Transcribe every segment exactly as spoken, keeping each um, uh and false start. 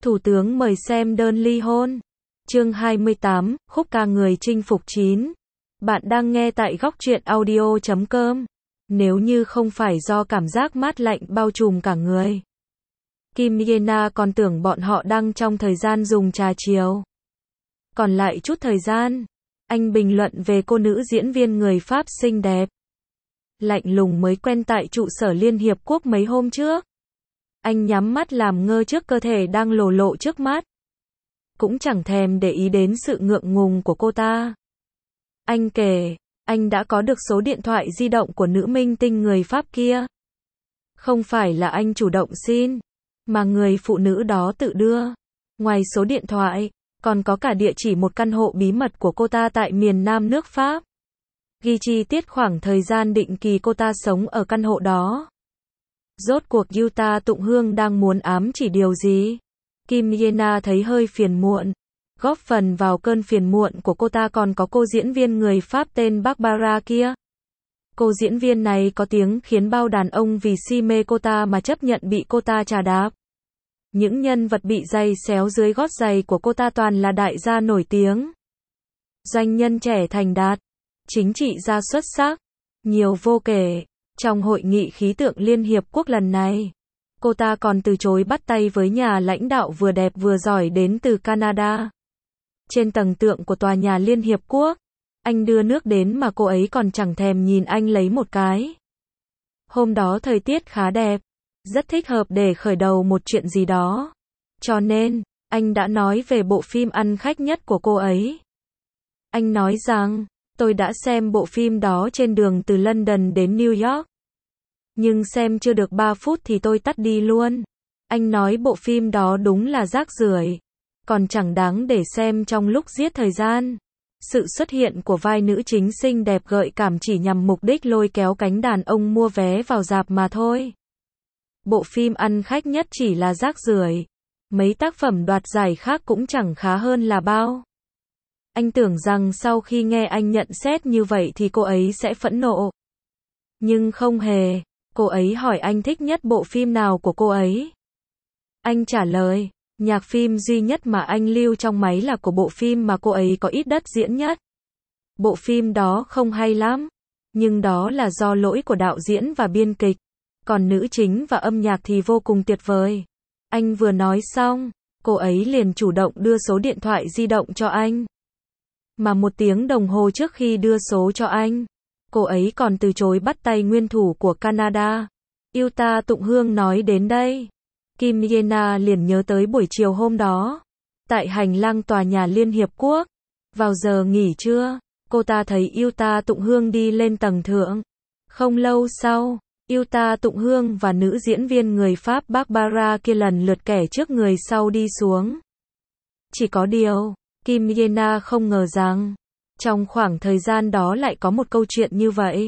Thủ tướng mời xem đơn ly hôn. Chương hai mươi tám, khúc ca người chinh phục chín. Bạn đang nghe tại góc truyện audio chấm com. Nếu như không phải do cảm giác mát lạnh bao trùm cả người, Kim Yena còn tưởng bọn họ đang trong thời gian dùng trà chiều. Còn lại chút thời gian, anh bình luận về cô nữ diễn viên người Pháp xinh đẹp, lạnh lùng mới quen tại trụ sở Liên Hiệp Quốc mấy hôm trước. Anh nhắm mắt làm ngơ trước cơ thể đang lồ lộ trước mắt, cũng chẳng thèm để ý đến sự ngượng ngùng của cô ta. Anh kể, anh đã có được số điện thoại di động của nữ minh tinh người Pháp kia. Không phải là anh chủ động xin, mà người phụ nữ đó tự đưa. Ngoài số điện thoại, còn có cả địa chỉ một căn hộ bí mật của cô ta tại miền Nam nước Pháp. Ghi chi tiết khoảng thời gian định kỳ cô ta sống ở căn hộ đó. Rốt cuộc Yuta Tụng Hương đang muốn ám chỉ điều gì? Kim Yena thấy hơi phiền muộn. Góp phần vào cơn phiền muộn của cô ta còn có cô diễn viên người Pháp tên Barbara kia. Cô diễn viên này có tiếng khiến bao đàn ông vì si mê cô ta mà chấp nhận bị cô ta trà đạp. Những nhân vật bị giày xéo dưới gót giày của cô ta toàn là đại gia nổi tiếng, doanh nhân trẻ thành đạt, chính trị gia xuất sắc, nhiều vô kể. Trong hội nghị khí tượng Liên Hiệp Quốc lần này, cô ta còn từ chối bắt tay với nhà lãnh đạo vừa đẹp vừa giỏi đến từ Canada. Trên tầng tượng của tòa nhà Liên Hiệp Quốc, anh đưa nước đến mà cô ấy còn chẳng thèm nhìn anh lấy một cái. Hôm đó thời tiết khá đẹp, rất thích hợp để khởi đầu một chuyện gì đó. Cho nên, anh đã nói về bộ phim ăn khách nhất của cô ấy. Anh nói rằng, tôi đã xem bộ phim đó trên đường từ London đến New York. Nhưng xem chưa được ba phút thì tôi tắt đi luôn. Anh nói bộ phim đó đúng là rác rưởi, còn chẳng đáng để xem trong lúc giết thời gian. Sự xuất hiện của vai nữ chính xinh đẹp gợi cảm chỉ nhằm mục đích lôi kéo cánh đàn ông mua vé vào rạp mà thôi. Bộ phim ăn khách nhất chỉ là rác rưởi. Mấy tác phẩm đoạt giải khác cũng chẳng khá hơn là bao. Anh tưởng rằng sau khi nghe anh nhận xét như vậy thì cô ấy sẽ phẫn nộ. Nhưng không hề. Cô ấy hỏi anh thích nhất bộ phim nào của cô ấy. Anh trả lời, nhạc phim duy nhất mà anh lưu trong máy là của bộ phim mà cô ấy có ít đất diễn nhất. Bộ phim đó không hay lắm, nhưng đó là do lỗi của đạo diễn và biên kịch. Còn nữ chính và âm nhạc thì vô cùng tuyệt vời. Anh vừa nói xong, cô ấy liền chủ động đưa số điện thoại di động cho anh. Mà một tiếng đồng hồ trước khi đưa số cho anh, cô ấy còn từ chối bắt tay nguyên thủ của Canada. Yuta Tụng Hương nói đến đây, Kim Yena liền nhớ tới buổi chiều hôm đó, tại hành lang tòa nhà Liên Hiệp Quốc. Vào giờ nghỉ trưa, cô ta thấy Yuta Tụng Hương đi lên tầng thượng. Không lâu sau, Yuta Tụng Hương và nữ diễn viên người Pháp Barbara kia lần lượt kẻ trước người sau đi xuống. Chỉ có điều, Kim Yena không ngờ rằng, trong khoảng thời gian đó lại có một câu chuyện như vậy.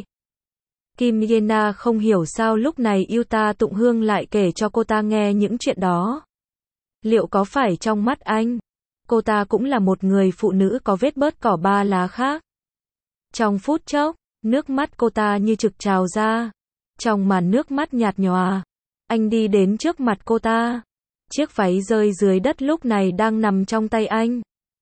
Kim Yena không hiểu sao lúc này Yuta Tụng Hương lại kể cho cô ta nghe những chuyện đó. Liệu có phải trong mắt anh, cô ta cũng là một người phụ nữ có vết bớt cỏ ba lá khác? Trong phút chốc, nước mắt cô ta như trực trào ra. Trong màn nước mắt nhạt nhòa, anh đi đến trước mặt cô ta. Chiếc váy rơi dưới đất lúc này đang nằm trong tay anh.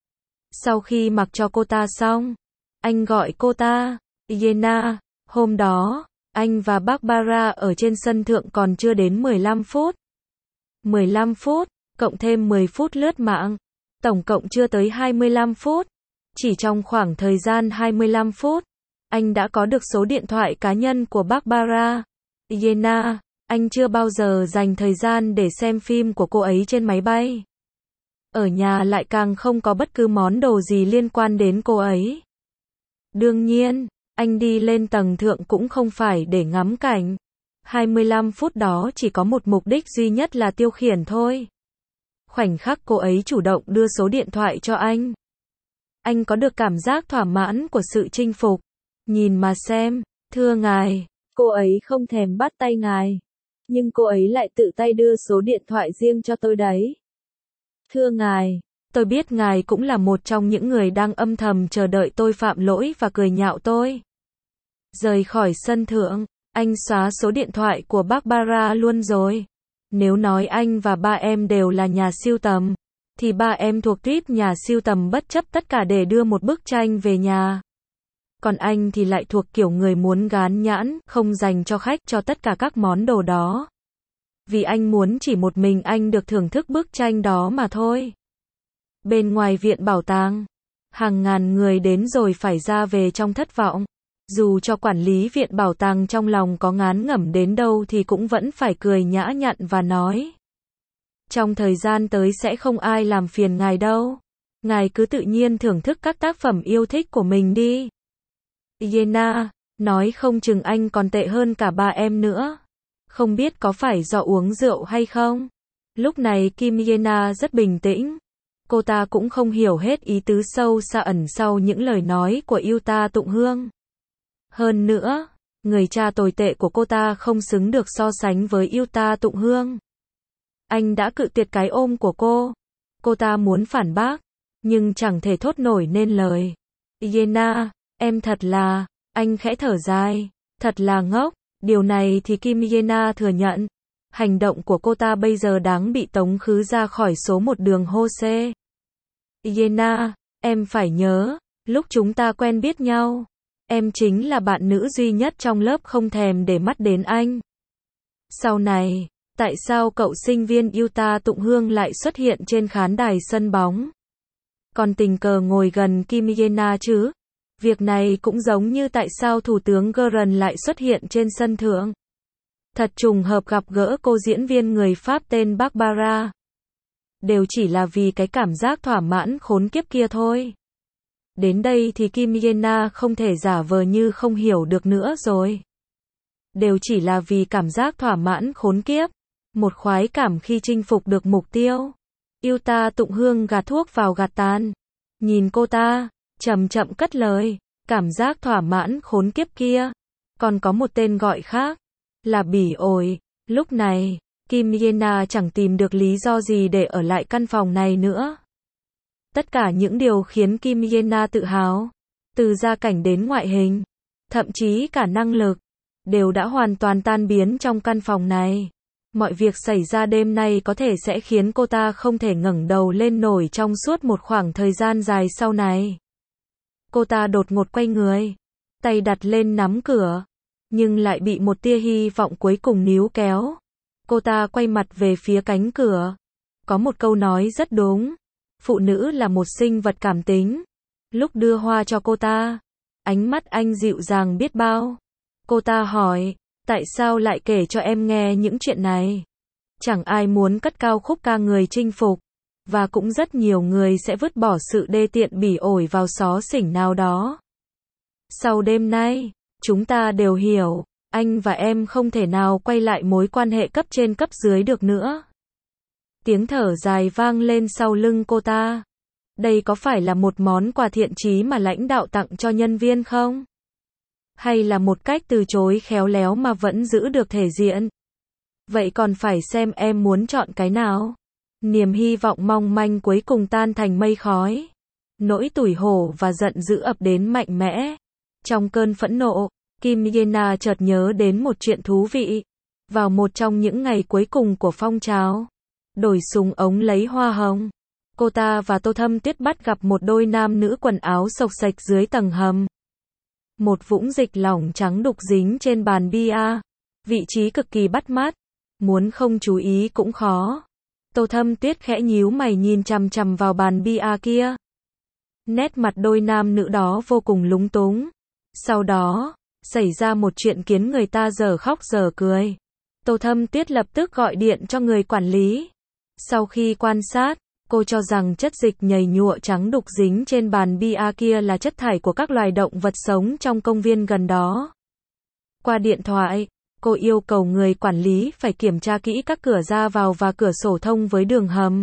Sau khi mặc cho cô ta xong, anh gọi cô ta, Yena. Hôm đó, anh và Barbara ở trên sân thượng còn chưa đến mười lăm phút. mười lăm phút, cộng thêm mười phút lướt mạng. Tổng cộng chưa tới hai mươi lăm phút. Chỉ trong khoảng thời gian hai mươi lăm phút, anh đã có được số điện thoại cá nhân của Barbara. Yena, anh chưa bao giờ dành thời gian để xem phim của cô ấy trên máy bay. Ở nhà lại càng không có bất cứ món đồ gì liên quan đến cô ấy. Đương nhiên, anh đi lên tầng thượng cũng không phải để ngắm cảnh. hai mươi lăm phút đó chỉ có một mục đích duy nhất là tiêu khiển thôi. Khoảnh khắc cô ấy chủ động đưa số điện thoại cho anh, anh có được cảm giác thỏa mãn của sự chinh phục. Nhìn mà xem, thưa ngài, cô ấy không thèm bắt tay ngài, nhưng cô ấy lại tự tay đưa số điện thoại riêng cho tôi đấy. Thưa ngài, tôi biết ngài cũng là một trong những người đang âm thầm chờ đợi tôi phạm lỗi và cười nhạo tôi. Rời khỏi sân thượng, anh xóa số điện thoại của Barbara luôn rồi. Nếu nói anh và ba em đều là nhà sưu tầm, thì ba em thuộc tuýp nhà sưu tầm bất chấp tất cả để đưa một bức tranh về nhà. Còn anh thì lại thuộc kiểu người muốn gán nhãn, không dành cho khách cho tất cả các món đồ đó. Vì anh muốn chỉ một mình anh được thưởng thức bức tranh đó mà thôi. Bên ngoài viện bảo tàng, hàng ngàn người đến rồi phải ra về trong thất vọng. Dù cho quản lý viện bảo tàng trong lòng có ngán ngẩm đến đâu thì cũng vẫn phải cười nhã nhặn và nói: trong thời gian tới sẽ không ai làm phiền ngài đâu. Ngài cứ tự nhiên thưởng thức các tác phẩm yêu thích của mình đi. Yena, nói không chừng anh còn tệ hơn cả ba em nữa. Không biết có phải do uống rượu hay không? Lúc này Kim Yena rất bình tĩnh. Cô ta cũng không hiểu hết ý tứ sâu xa ẩn sau những lời nói của Yuta Tụng Hương. Hơn nữa, người cha tồi tệ của cô ta không xứng được so sánh với Yuta Tụng Hương. Anh đã cự tuyệt cái ôm của cô. Cô ta muốn phản bác, nhưng chẳng thể thốt nổi nên lời. Yena, em thật là, anh khẽ thở dài, thật là ngốc. Điều này thì Kim Yena thừa nhận. Hành động của cô ta bây giờ đáng bị tống khứ ra khỏi số một đường Hose. Yena, em phải nhớ, lúc chúng ta quen biết nhau, em chính là bạn nữ duy nhất trong lớp không thèm để mắt đến anh. Sau này, tại sao cậu sinh viên Yuta Tụng Hương lại xuất hiện trên khán đài sân bóng? Còn tình cờ ngồi gần Kim Yena chứ? Việc này cũng giống như tại sao Thủ tướng Gordon lại xuất hiện trên sân thượng. Thật trùng hợp gặp gỡ cô diễn viên người Pháp tên Barbara. Đều chỉ là vì cái cảm giác thỏa mãn khốn kiếp kia thôi. Đến đây thì Kim Yena không thể giả vờ như không hiểu được nữa rồi. Đều chỉ là vì cảm giác thỏa mãn khốn kiếp. Một khoái cảm khi chinh phục được mục tiêu. Yuta Tụng Hương gạt thuốc vào gạt tàn. Nhìn cô ta, chậm chậm cất lời. Cảm giác thỏa mãn khốn kiếp kia. Còn có một tên gọi khác. Là bỉ ổi. Lúc này, Kim Yena chẳng tìm được lý do gì để ở lại căn phòng này nữa. Tất cả những điều khiến Kim Yena tự hào, từ gia cảnh đến ngoại hình, thậm chí cả năng lực, đều đã hoàn toàn tan biến trong căn phòng này. Mọi việc xảy ra đêm nay có thể sẽ khiến cô ta không thể ngẩng đầu lên nổi trong suốt một khoảng thời gian dài sau này. Cô ta đột ngột quay người, tay đặt lên nắm cửa, nhưng lại bị một tia hy vọng cuối cùng níu kéo. Cô ta quay mặt về phía cánh cửa. Có một câu nói rất đúng. Phụ nữ là một sinh vật cảm tính. Lúc đưa hoa cho cô ta, ánh mắt anh dịu dàng biết bao. Cô ta hỏi, tại sao lại kể cho em nghe những chuyện này? Chẳng ai muốn cất cao khúc ca người chinh phục. Và cũng rất nhiều người sẽ vứt bỏ sự đê tiện bỉ ổi vào xó xỉnh nào đó. Sau đêm nay, chúng ta đều hiểu, anh và em không thể nào quay lại mối quan hệ cấp trên cấp dưới được nữa. Tiếng thở dài vang lên sau lưng cô ta. Đây có phải là một món quà thiện chí mà lãnh đạo tặng cho nhân viên không? Hay là một cách từ chối khéo léo mà vẫn giữ được thể diện? Vậy còn phải xem em muốn chọn cái nào. Niềm hy vọng mong manh cuối cùng tan thành mây khói. Nỗi tủi hổ và giận dữ ập đến mạnh mẽ. Trong cơn phẫn nộ, Kim Yena chợt nhớ đến một chuyện thú vị. Vào một trong những ngày cuối cùng của phong trào đổi súng ống lấy hoa hồng, cô ta và Tô Thâm Tuyết bắt gặp một đôi nam nữ quần áo xộc xệch dưới tầng hầm. Một vũng dịch lỏng trắng đục dính trên bàn bia, vị trí cực kỳ bắt mắt, muốn không chú ý cũng khó. Tô Thâm Tuyết khẽ nhíu mày nhìn chằm chằm vào bàn bia kia. Nét mặt đôi nam nữ đó vô cùng lúng túng. Sau đó, xảy ra một chuyện khiến người ta dở khóc dở cười. Tô Thâm Tuyết lập tức gọi điện cho người quản lý. Sau khi quan sát, cô cho rằng chất dịch nhầy nhụa trắng đục dính trên bàn bia kia là chất thải của các loài động vật sống trong công viên gần đó. Qua điện thoại, cô yêu cầu người quản lý phải kiểm tra kỹ các cửa ra vào và cửa sổ thông với đường hầm,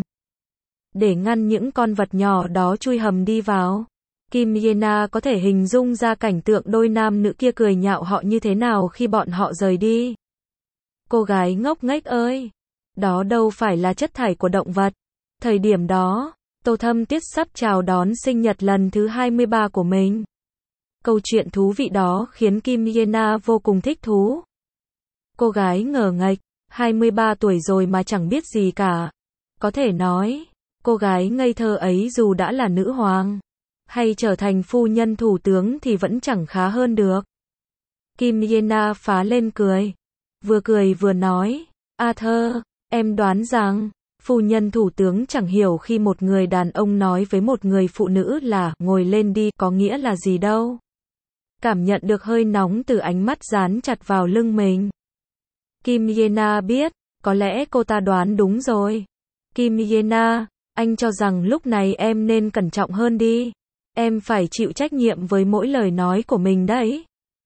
để ngăn những con vật nhỏ đó chui hầm đi vào. Kim Yena có thể hình dung ra cảnh tượng đôi nam nữ kia cười nhạo họ như thế nào khi bọn họ rời đi. Cô gái ngốc nghếch ơi! Đó đâu phải là chất thải của động vật. Thời điểm đó, Tô Thâm Tuyết sắp chào đón sinh nhật lần thứ hai mươi ba của mình. Câu chuyện thú vị đó khiến Kim Yena vô cùng thích thú. Cô gái ngờ nghệch, hai mươi ba tuổi rồi mà chẳng biết gì cả. Có thể nói, cô gái ngây thơ ấy dù đã là nữ hoàng, hay trở thành phu nhân thủ tướng thì vẫn chẳng khá hơn được. Kim Yena phá lên cười. Vừa cười vừa nói, Arthur, em đoán rằng, phu nhân thủ tướng chẳng hiểu khi một người đàn ông nói với một người phụ nữ là ngồi lên đi có nghĩa là gì đâu. Cảm nhận được hơi nóng từ ánh mắt dán chặt vào lưng mình. Kim Yena biết, có lẽ cô ta đoán đúng rồi. Kim Yena, anh cho rằng lúc này em nên cẩn trọng hơn đi. Em phải chịu trách nhiệm với mỗi lời nói của mình đấy.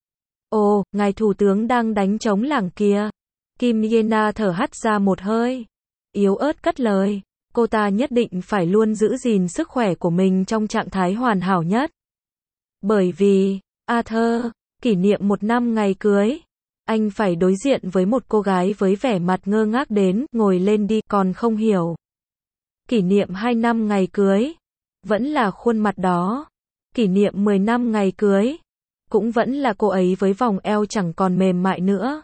Ồ, ngài thủ tướng đang đánh trống lảng kìa. Kim Yena thở hắt ra một hơi. Yếu ớt cất lời. Cô ta nhất định phải luôn giữ gìn sức khỏe của mình trong trạng thái hoàn hảo nhất. Bởi vì, Arthur, kỷ niệm một năm ngày cưới, anh phải đối diện với một cô gái với vẻ mặt ngơ ngác đến, ngồi lên đi, còn không hiểu. Kỷ niệm hai năm ngày cưới, vẫn là khuôn mặt đó. Kỷ niệm mười năm ngày cưới, cũng vẫn là cô ấy với vòng eo chẳng còn mềm mại nữa.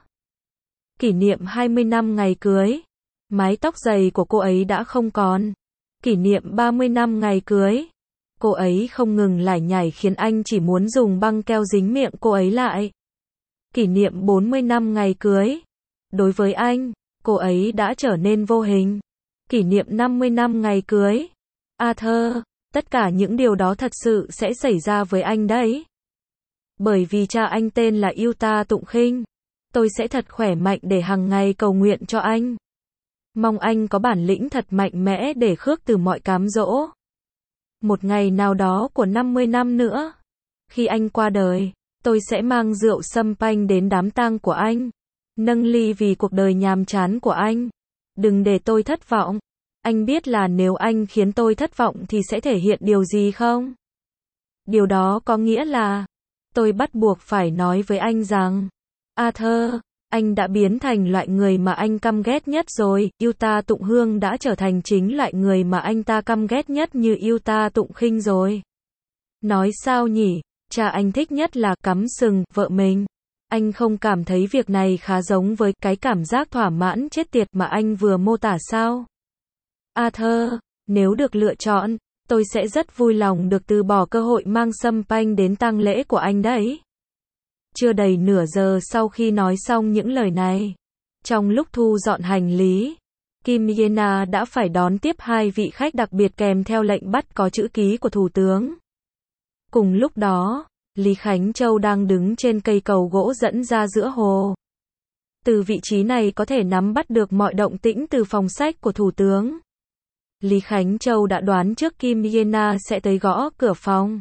Kỷ niệm hai mươi năm ngày cưới, mái tóc dày của cô ấy đã không còn. Kỷ niệm ba mươi năm ngày cưới, cô ấy không ngừng lải nhải khiến anh chỉ muốn dùng băng keo dính miệng cô ấy lại. Kỷ niệm bốn mươi năm ngày cưới, đối với anh, cô ấy đã trở nên vô hình. Kỷ niệm năm mươi năm ngày cưới, Arthur, tất cả những điều đó thật sự sẽ xảy ra với anh đấy. Bởi vì cha anh tên là Yuta Tụng Khinh, tôi sẽ thật khỏe mạnh để hàng ngày cầu nguyện cho anh. Mong anh có bản lĩnh thật mạnh mẽ để khước từ mọi cám dỗ. Một ngày nào đó của năm mươi năm nữa, khi anh qua đời, tôi sẽ mang rượu sâm panh đến đám tang của anh, nâng ly vì cuộc đời nhàm chán của anh. Đừng để tôi thất vọng. Anh biết là nếu anh khiến tôi thất vọng thì sẽ thể hiện điều gì không? Điều đó có nghĩa là, tôi bắt buộc phải nói với anh rằng, Arthur, anh đã biến thành loại người mà anh căm ghét nhất rồi. Yuta Tụng Hương đã trở thành chính loại người mà anh ta căm ghét nhất như Yuta Tụng Khinh rồi. Nói sao nhỉ? Cha anh thích nhất là cắm sừng vợ mình. Anh không cảm thấy việc này khá giống với cái cảm giác thỏa mãn chết tiệt mà anh vừa mô tả sao? Arthur, nếu được lựa chọn, tôi sẽ rất vui lòng được từ bỏ cơ hội mang sâm panh đến tang lễ của anh đấy. Chưa đầy nửa giờ sau khi nói xong những lời này, trong lúc thu dọn hành lý, Kim Yena đã phải đón tiếp hai vị khách đặc biệt kèm theo lệnh bắt có chữ ký của Thủ tướng. Cùng lúc đó, Lý Khánh Châu đang đứng trên cây cầu gỗ dẫn ra giữa hồ. Từ vị trí này có thể nắm bắt được mọi động tĩnh từ phòng sách của Thủ tướng. Lý Khánh Châu đã đoán trước Kim Yena sẽ tới gõ cửa phòng,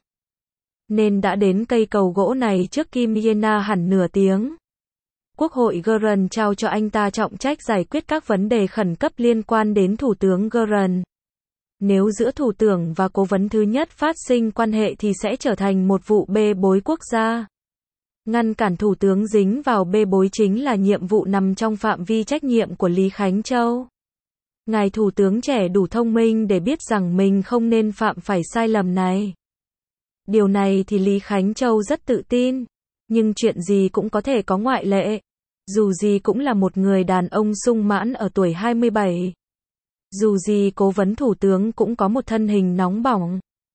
nên đã đến cây cầu gỗ này trước Kim Yena hẳn nửa tiếng. Quốc hội Gurren trao cho anh ta trọng trách giải quyết các vấn đề khẩn cấp liên quan đến Thủ tướng Gurren. Nếu giữa thủ tướng và cố vấn thứ nhất phát sinh quan hệ thì sẽ trở thành một vụ bê bối quốc gia. Ngăn cản thủ tướng dính vào bê bối chính là nhiệm vụ nằm trong phạm vi trách nhiệm của Lý Khánh Châu. Ngài thủ tướng trẻ đủ thông minh để biết rằng mình không nên phạm phải sai lầm này. Điều này thì Lý Khánh Châu rất tự tin, nhưng chuyện gì cũng có thể có ngoại lệ. Dù gì cũng là một người đàn ông sung mãn ở tuổi hai mươi bảy. Dù gì cố vấn thủ tướng cũng có một thân hình nóng bỏng.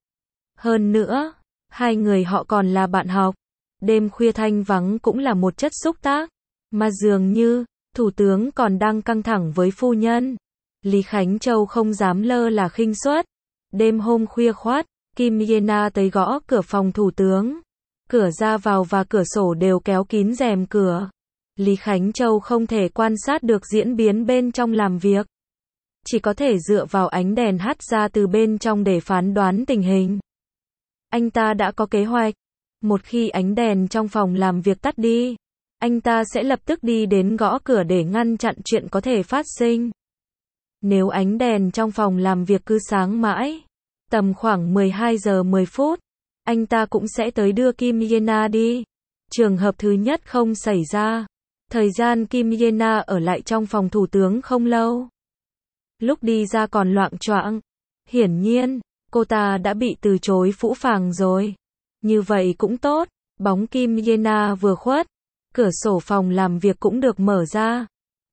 Hơn nữa, hai người họ còn là bạn học. Đêm khuya thanh vắng cũng là một chất xúc tác. Mà dường như, thủ tướng còn đang căng thẳng với phu nhân. Lý Khánh Châu không dám lơ là khinh suất. Đêm hôm khuya khoắt, Kim Yena tới gõ cửa phòng thủ tướng. Cửa ra vào và cửa sổ đều kéo kín rèm cửa. Lý Khánh Châu không thể quan sát được diễn biến bên trong làm việc. Chỉ có thể dựa vào ánh đèn hắt ra từ bên trong để phán đoán tình hình. Anh ta đã có kế hoạch. Một khi ánh đèn trong phòng làm việc tắt đi, anh ta sẽ lập tức đi đến gõ cửa để ngăn chặn chuyện có thể phát sinh. Nếu ánh đèn trong phòng làm việc cứ sáng mãi, tầm khoảng mười hai giờ mười phút, anh ta cũng sẽ tới đưa Kim Yena đi. Trường hợp thứ nhất không xảy ra. Thời gian Kim Yena ở lại trong phòng thủ tướng không lâu. Lúc đi ra còn loạng choạng. Hiển nhiên, cô ta đã bị từ chối phũ phàng rồi. Như vậy cũng tốt, bóng Kim Yena vừa khuất, cửa sổ phòng làm việc cũng được mở ra.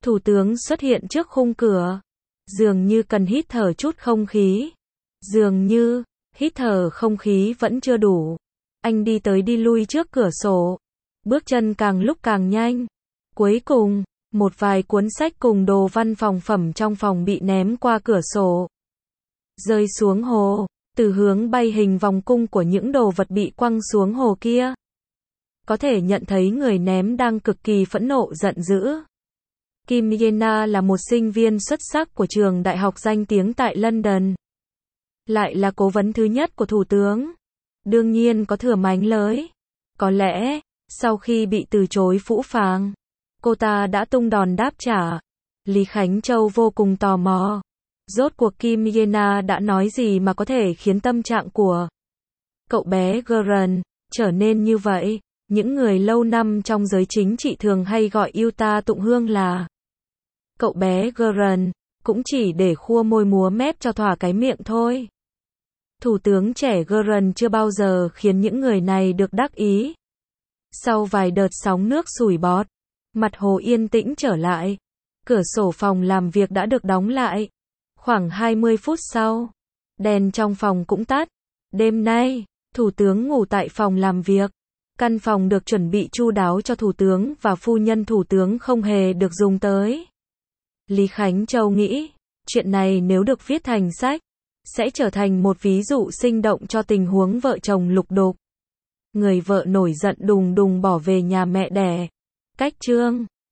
Thủ tướng xuất hiện trước khung cửa. Dường như cần hít thở chút không khí. Dường như, hít thở không khí vẫn chưa đủ. Anh đi tới đi lui trước cửa sổ. Bước chân càng lúc càng nhanh. Cuối cùng, một vài cuốn sách cùng đồ văn phòng phẩm trong phòng bị ném qua cửa sổ. Rơi xuống hồ. Từ hướng bay hình vòng cung của những đồ vật bị quăng xuống hồ kia. Có thể nhận thấy người ném đang cực kỳ phẫn nộ giận dữ. Kim Yena là một sinh viên xuất sắc của trường đại học danh tiếng tại London. Lại là cố vấn thứ nhất của Thủ tướng. Đương nhiên có thừa mánh lới. Có lẽ, sau khi bị từ chối phũ phàng, cô ta đã tung đòn đáp trả. Lý Khánh Châu vô cùng tò mò. Rốt cuộc Kim Yena đã nói gì mà có thể khiến tâm trạng của cậu bé Gordon trở nên như vậy? Những người lâu năm trong giới chính trị thường hay gọi yêu ta tụng hương là cậu bé Gordon, cũng chỉ để khua môi múa mép cho thỏa cái miệng thôi. Thủ tướng trẻ Gordon chưa bao giờ khiến những người này được đắc ý. Sau vài đợt sóng nước sủi bọt, mặt hồ yên tĩnh trở lại. Cửa sổ phòng làm việc đã được đóng lại. Khoảng hai mươi phút sau, đèn trong phòng cũng tắt. Đêm nay, Thủ tướng ngủ tại phòng làm việc. Căn phòng được chuẩn bị chu đáo cho Thủ tướng và phu nhân Thủ tướng không hề được dùng tới. Lý Khánh Châu nghĩ, chuyện này nếu được viết thành sách, sẽ trở thành một ví dụ sinh động cho tình huống vợ chồng lục đục. Người vợ nổi giận đùng đùng bỏ về nhà mẹ đẻ. Cách chương